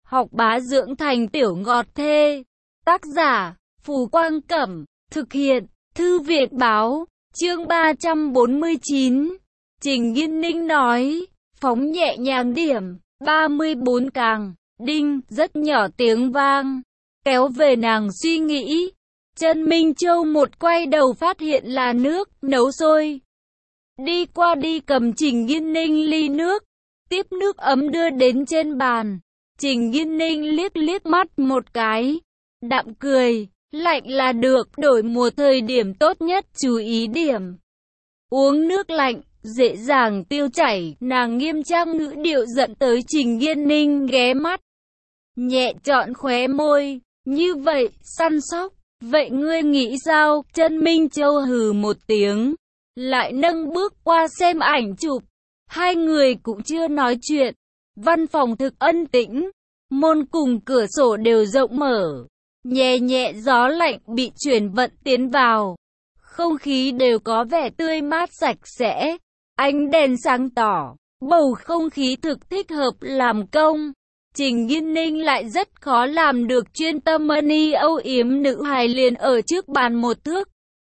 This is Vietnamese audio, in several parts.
học bá dưỡng thành tiểu ngọt thê. Tác giả, Phù Quang Cẩm, thực hiện, Thư viện Báo, chương 349. Trình Nghiên Ninh nói, phóng nhẹ nhàng điểm, 34 càng, đinh, rất nhỏ tiếng vang, kéo về nàng suy nghĩ. Trần Minh Châu một quay đầu phát hiện là nước, nấu sôi. Đi qua đi cầm Trình Nghiên Ninh ly nước, tiếp nước ấm đưa đến trên bàn. Trình Nghiên Ninh liếc liếc mắt một cái, đạm cười, lạnh là được, đổi mùa thời điểm tốt nhất, chú ý điểm. Uống nước lạnh, dễ dàng tiêu chảy, nàng nghiêm trang ngữ điệu dẫn tới Trình Nghiên Ninh ghé mắt. Nhẹ trọn khóe môi, như vậy, săn sóc, vậy ngươi nghĩ sao? Trần Minh Châu hừ một tiếng, lại nâng bước qua xem ảnh chụp. Hai người cũng chưa nói chuyện. Văn phòng thực ân tĩnh, môn cùng cửa sổ đều rộng mở, nhẹ nhẹ gió lạnh bị chuyển vận tiến vào, không khí đều có vẻ tươi mát sạch sẽ, ánh đèn sáng tỏ, bầu không khí thực thích hợp làm công. Trình Nghiên Ninh lại rất khó làm được chuyên tâm mani âu yếm nữ hài liền ở trước bàn một thước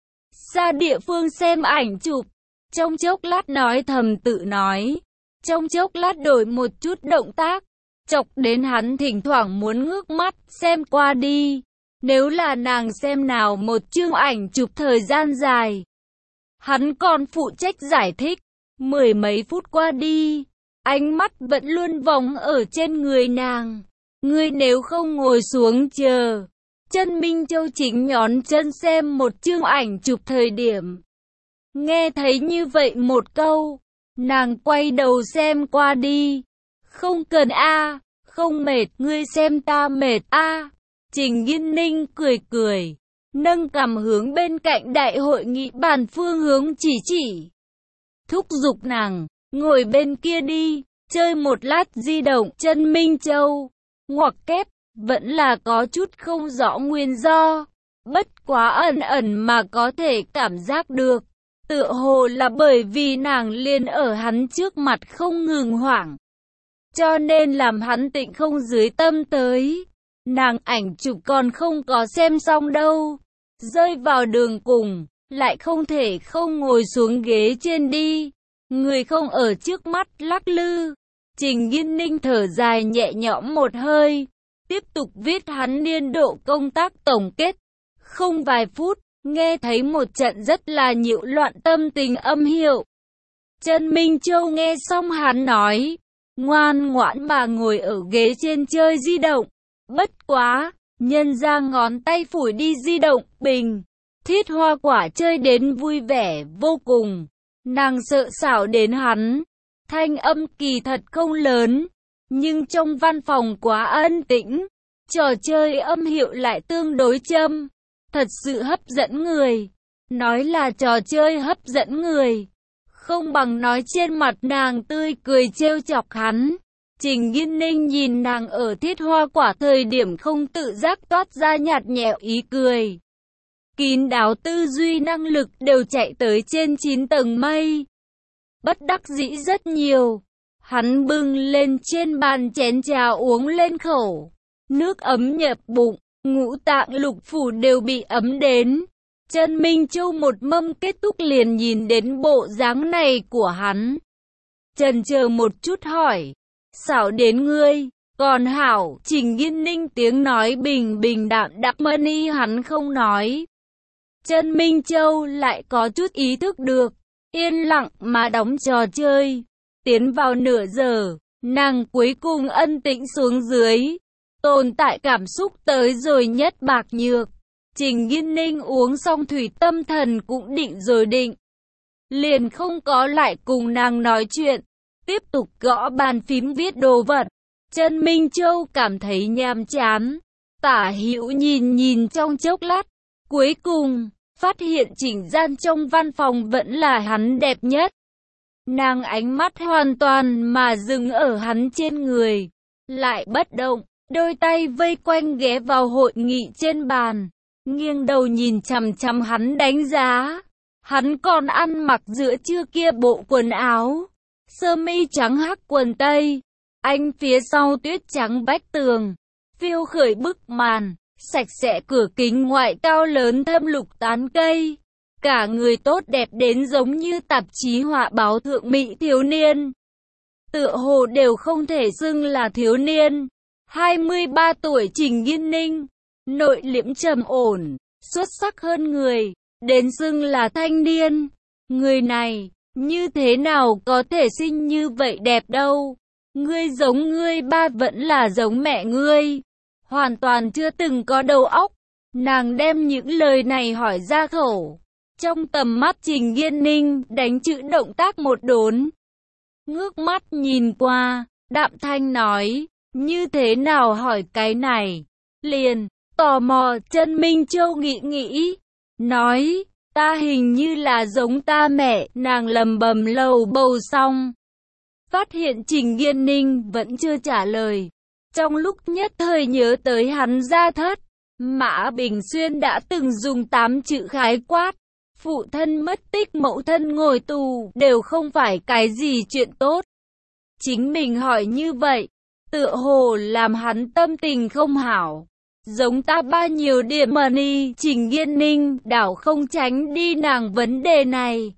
xa địa phương xem ảnh chụp, trong chốc lát nói thầm tự nói, trong chốc lát đổi một chút động tác, chọc đến hắn thỉnh thoảng muốn ngước mắt xem qua đi. Nếu là nàng xem nào một chương ảnh chụp thời gian dài, hắn còn phụ trách giải thích. Mười mấy phút qua đi, ánh mắt vẫn luôn vòng ở trên người nàng. Ngươi nếu không ngồi xuống chờ. Trần Minh Châu chính nhón chân xem một chương ảnh chụp thời điểm. Nghe thấy như vậy một câu, nàng quay đầu xem qua đi. Không cần a, không mệt, ngươi xem ta mệt a. Trình Nghiên Ninh cười cười, nâng cằm hướng bên cạnh đại hội nghị bàn phương hướng chỉ. Thúc giục nàng, ngồi bên kia đi, chơi một lát di động. Trần Minh Châu, ngoặc kép, vẫn là có chút không rõ nguyên do. Bất quá ẩn ẩn mà có thể cảm giác được. Tựa hồ là bởi vì nàng liền ở hắn trước mặt không ngừng hoảng, cho nên làm hắn tịnh không dưới tâm tới. Nàng ảnh chụp còn không có xem xong đâu, rơi vào đường cùng, lại không thể không ngồi xuống ghế trên đi. Người không ở trước mắt lắc lư. Trình Nghiên Ninh thở dài nhẹ nhõm một hơi, tiếp tục viết hắn niên độ công tác tổng kết. Không vài phút, nghe thấy một trận rất là nhiễu loạn tâm tình âm hiệu. Trần Minh Châu nghe xong hắn nói, ngoan ngoãn mà ngồi ở ghế trên chơi di động. Bất quá, nhân ra ngón tay phủi đi di động, bình. Thiết Hoa Quả chơi đến vui vẻ vô cùng. Nàng sợ xảo đến hắn. Thanh âm kỳ thật không lớn, nhưng trong văn phòng quá ân tĩnh. Trò chơi âm hiệu lại tương đối châm. Thật sự hấp dẫn người. Nói là trò chơi hấp dẫn người, không bằng nói trên mặt nàng tươi cười trêu chọc hắn. Trình Nghiên Ninh nhìn nàng ở Thiết Hoa Quả thời điểm không tự giác toát ra nhạt nhẽo ý cười. Kín đáo tư duy năng lực đều chạy tới trên 9 tầng mây. Bất đắc dĩ rất nhiều. Hắn bưng lên trên bàn chén trà uống lên khẩu. Nước ấm nhập bụng, ngũ tạng lục phủ đều bị ấm đến. Trần Minh Châu một mâm kết thúc liền nhìn đến bộ dáng này của hắn. Chần chờ một chút hỏi, xảo đến ngươi, còn hảo. Trình Nghiên Ninh tiếng nói bình bình đạm đạm mani hắn không nói. Trần Minh Châu lại có chút ý thức được, yên lặng mà đóng trò chơi. Tiến vào nửa giờ, nàng cuối cùng ân tĩnh xuống dưới. Tồn tại cảm xúc tới rồi nhất bạc nhược. Trình Nghiên Ninh uống xong thủy tâm thần cũng định rồi định. Liền không có lại cùng nàng nói chuyện. Tiếp tục gõ bàn phím viết đồ vật. Trần Minh Châu cảm thấy nhàm chán. Tả hữu nhìn trong chốc lát. Cuối cùng, phát hiện chỉnh gian trong văn phòng vẫn là hắn đẹp nhất. Nàng ánh mắt hoàn toàn mà dừng ở hắn trên người. Lại bất động, đôi tay vây quanh ghé vào hội nghị trên bàn. Nghiêng đầu nhìn chằm chằm hắn đánh giá. Hắn còn ăn mặc giữa trưa kia bộ quần áo sơ mi trắng hắc quần tây, Anh phía sau tuyết trắng vách tường, phiêu khởi bức màn, sạch sẽ cửa kính ngoại cao lớn thâm lục tán cây. Cả người tốt đẹp đến giống như tạp chí họa báo thượng mỹ thiếu niên. Tựa hồ đều không thể xưng là thiếu niên. 23 tuổi Trình Nghiên Ninh, nội liễm trầm ổn, xuất sắc hơn người, đến xưng là thanh niên. Người này, như thế nào có thể sinh như vậy đẹp đâu. Ngươi giống ngươi ba vẫn là giống mẹ ngươi. Hoàn toàn chưa từng có đầu óc. Nàng đem những lời này hỏi ra khẩu. Trong tầm mắt Trình Nghiên Ninh đánh chữ động tác một đốn. Ngước mắt nhìn qua, đạm thanh nói, như thế nào hỏi cái này? Liền, tò mò, Chân Minh Châu nghĩ, nói, ta hình như là giống ta mẹ, nàng lầm bầm lầu bầu xong. Phát hiện Trình Nghiên Ninh vẫn chưa trả lời. Trong lúc nhất thời nhớ tới hắn gia thất, Mã Bình Xuyên đã từng dùng 8 chữ khái quát. Phụ thân mất tích, mẫu thân ngồi tù, đều không phải cái gì chuyện tốt. Chính mình hỏi như vậy, tựa hồ làm hắn tâm tình không hảo. Giống ta ba nhiều điểm mà ni, Trình Nghiên Ninh đảo không tránh đi nàng vấn đề này.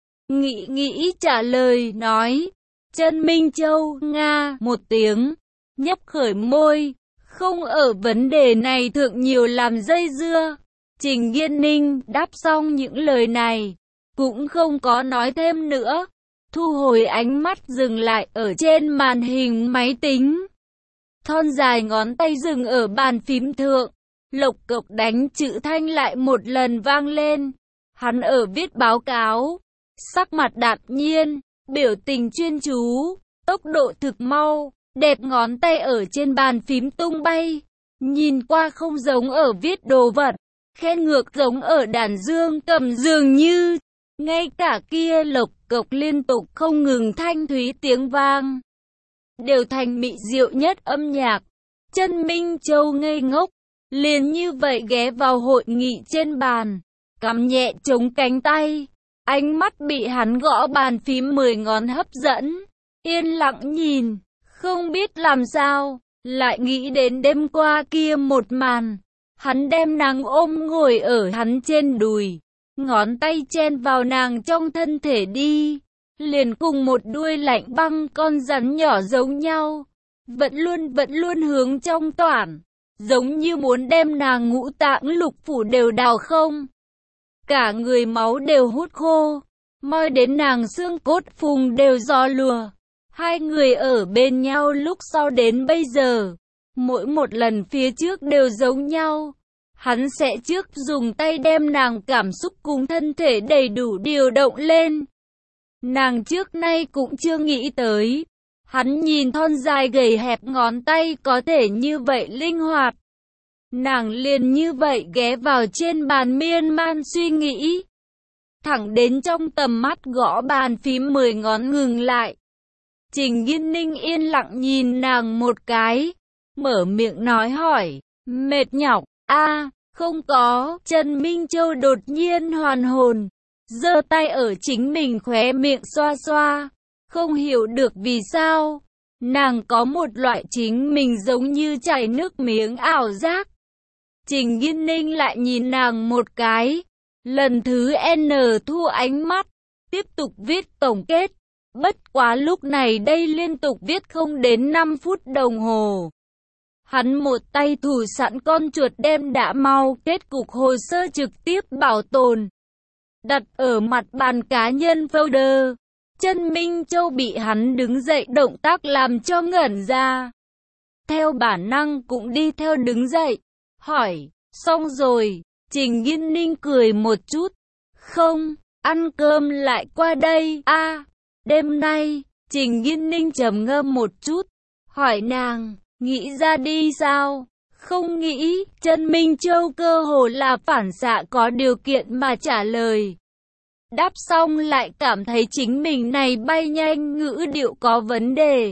Nghĩ trả lời, nói, Chân Minh Châu, Nga, một tiếng, nhấp khởi môi, không ở vấn đề này thượng nhiều làm dây dưa. Trình Nghiên Ninh đáp xong những lời này, cũng không có nói thêm nữa, thu hồi ánh mắt dừng lại ở trên màn hình máy tính. Thon dài ngón tay dừng ở bàn phím thượng, lộc cộc đánh chữ thanh lại một lần vang lên. Hắn ở viết báo cáo, sắc mặt đạm nhiên, biểu tình chuyên chú, tốc độ thực mau, đẹp ngón tay ở trên bàn phím tung bay, nhìn qua không giống ở viết đồ vật. Khen ngược giống ở đàn dương cầm dường như, ngay cả kia lộc cộc liên tục không ngừng thanh thúy tiếng vang, đều thành mị diệu nhất âm nhạc. Chân Minh Châu ngây ngốc, liền như vậy ghé vào hội nghị trên bàn, cắm nhẹ chống cánh tay, ánh mắt bị hắn gõ bàn phím 10 ngón hấp dẫn, yên lặng nhìn, không biết làm sao, lại nghĩ đến đêm qua kia một màn. Hắn đem nàng ôm ngồi ở hắn trên đùi, ngón tay chen vào nàng trong thân thể đi, liền cùng một đuôi lạnh băng con rắn nhỏ giống nhau, vẫn luôn hướng trong toản, giống như muốn đem nàng ngũ tạng lục phủ đều đào không. Cả người máu đều hút khô, moi đến nàng xương cốt phùng đều giò lùa. Hai người ở bên nhau lúc sau đến bây giờ. Mỗi một lần phía trước đều giống nhau. Hắn sẽ trước dùng tay đem nàng cảm xúc cùng thân thể đầy đủ điều động lên. Nàng trước nay cũng chưa nghĩ tới. Hắn nhìn thon dài gầy hẹp ngón tay có thể như vậy linh hoạt. Nàng liền như vậy ghé vào trên bàn miên man suy nghĩ. Thẳng đến trong tầm mắt gõ bàn phím 10 ngón ngừng lại. Trình Nghiên Ninh yên lặng nhìn nàng một cái. Mở miệng nói hỏi, mệt nhọc, không có. Trần Minh Châu đột nhiên hoàn hồn, giơ tay ở chính mình khóe miệng xoa xoa, không hiểu được vì sao, nàng có một loại chính mình giống như chảy nước miếng ảo giác. Trình Nghiên Ninh lại nhìn nàng một cái, lần thứ N thu ánh mắt, tiếp tục viết tổng kết, bất quá lúc này đây liên tục viết không đến 5 phút đồng hồ. Hắn một tay thủ sẵn con chuột đem đã mau kết cục hồ sơ trực tiếp bảo tồn, đặt ở mặt bàn cá nhân folder. Trần Minh Châu bị hắn đứng dậy động tác làm cho ngẩn ra. Theo bản năng cũng đi theo đứng dậy, hỏi, xong rồi. Trình Nghiên Ninh cười một chút, không, ăn cơm lại qua đây. Đêm nay, Trình Nghiên Ninh trầm ngâm một chút, hỏi nàng, nghĩ ra đi sao? Không nghĩ. Trần Minh Châu cơ hồ là phản xạ có điều kiện mà trả lời. Đáp xong lại cảm thấy chính mình này bay nhanh ngữ điệu có vấn đề.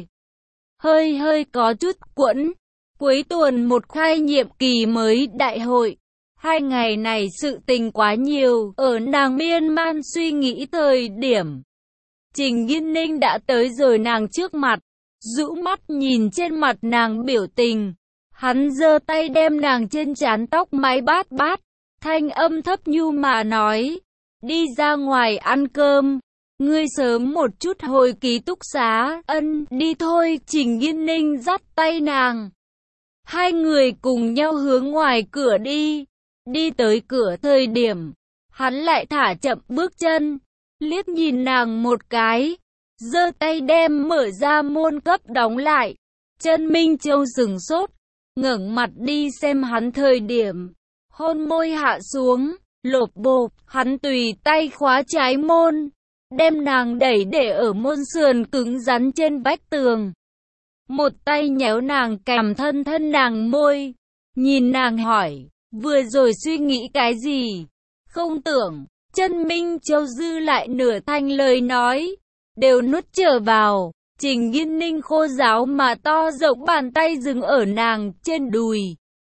Hơi có chút quẫn. Cuối tuần một khai nhiệm kỳ mới đại hội. 2 ngày này sự tình quá nhiều, ở nàng miên man suy nghĩ thời điểm. Trình Nghiên Ninh đã tới rồi nàng trước mặt, rũ mắt nhìn trên mặt nàng biểu tình. Hắn giơ tay đem nàng trên trán tóc mái bát bát, thanh âm thấp nhu mà nói, đi ra ngoài ăn cơm, ngươi sớm một chút hồi ký túc xá. Ân, đi thôi. Trình Nghiên Ninh dắt tay nàng. Hai người cùng nhau hướng ngoài cửa đi. Đi tới cửa thời điểm, hắn lại thả chậm bước chân, liếc nhìn nàng một cái, giơ tay đem mở ra môn cấp đóng lại. Chân Minh Châu sừng sốt, ngẩng mặt đi xem hắn thời điểm, hôn môi hạ xuống, lộp bộp, hắn tùy tay khóa trái môn, đem nàng đẩy để ở môn sườn cứng rắn trên vách tường. Một tay nhéo nàng kèm thân nàng môi, nhìn nàng hỏi, vừa rồi suy nghĩ cái gì? Không tưởng, Chân Minh Châu dư lại nửa thanh lời nói, đều nuốt trở vào. Trình Nghiên Ninh khô ráo mà to rộng bàn tay dừng ở nàng trên đùi.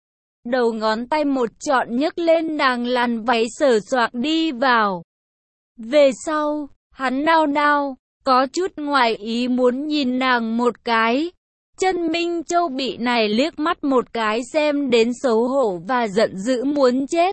Đầu ngón tay một trọn nhấc lên nàng làn váy sờ soạc đi vào. Về sau, hắn nao nao, có chút ngoài ý muốn nhìn nàng một cái. Chân Minh Châu bị này liếc mắt một cái xem đến xấu hổ và giận dữ muốn chết.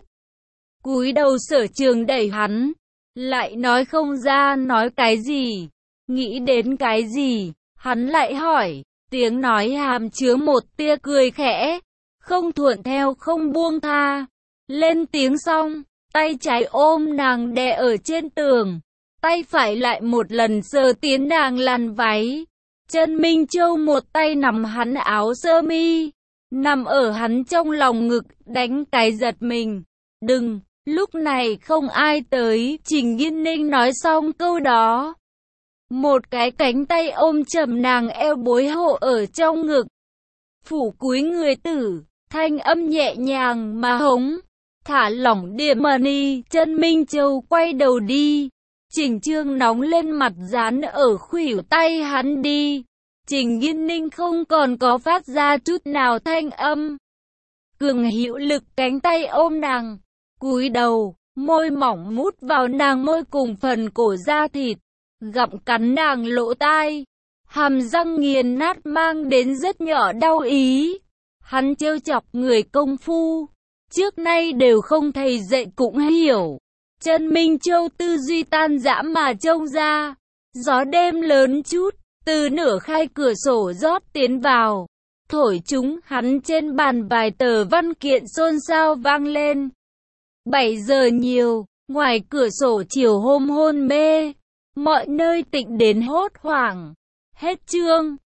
Cúi đầu Sở Trường đẩy hắn, lại nói không ra nói cái gì. Nghĩ đến cái gì, hắn lại hỏi, tiếng nói hàm chứa một tia cười khẽ, không thuận theo không buông tha. Lên tiếng xong, tay trái ôm nàng đè ở trên tường, tay phải lại một lần sờ tiến nàng làn váy. Chân Minh Châu một tay nắm hắn áo sơ mi, nằm ở hắn trong lòng ngực, đánh cái giật mình. Đừng, lúc này không ai tới. Trình Nghiên Ninh nói xong câu đó, một cái cánh tay ôm chầm nàng eo bối hộ ở trong ngực. Phủ cúi người tử, thanh âm nhẹ nhàng mà hống, thả lỏng điểm money. Chân Minh Châu quay đầu đi, Trình Trương nóng lên mặt dán ở khuỷu tay hắn đi. Trình Nghiên Ninh không còn có phát ra chút nào thanh âm, cường hữu lực cánh tay ôm nàng, cúi đầu, môi mỏng mút vào nàng môi cùng phần cổ da thịt, gặm cắn nàng lỗ tai, hàm răng nghiền nát mang đến rất nhỏ đau ý. Hắn trêu chọc người công phu, trước nay đều không thầy dạy cũng hiểu. Chân Minh Châu tư duy tan rã mà trông ra, gió đêm lớn chút, từ nửa khai cửa sổ rót tiến vào, thổi chúng hắn trên bàn vài tờ văn kiện xôn xao vang lên. 7 giờ nhiều, ngoài cửa sổ chiều hôm hôn mê, mọi nơi tịnh đến hốt hoảng. Hết chương.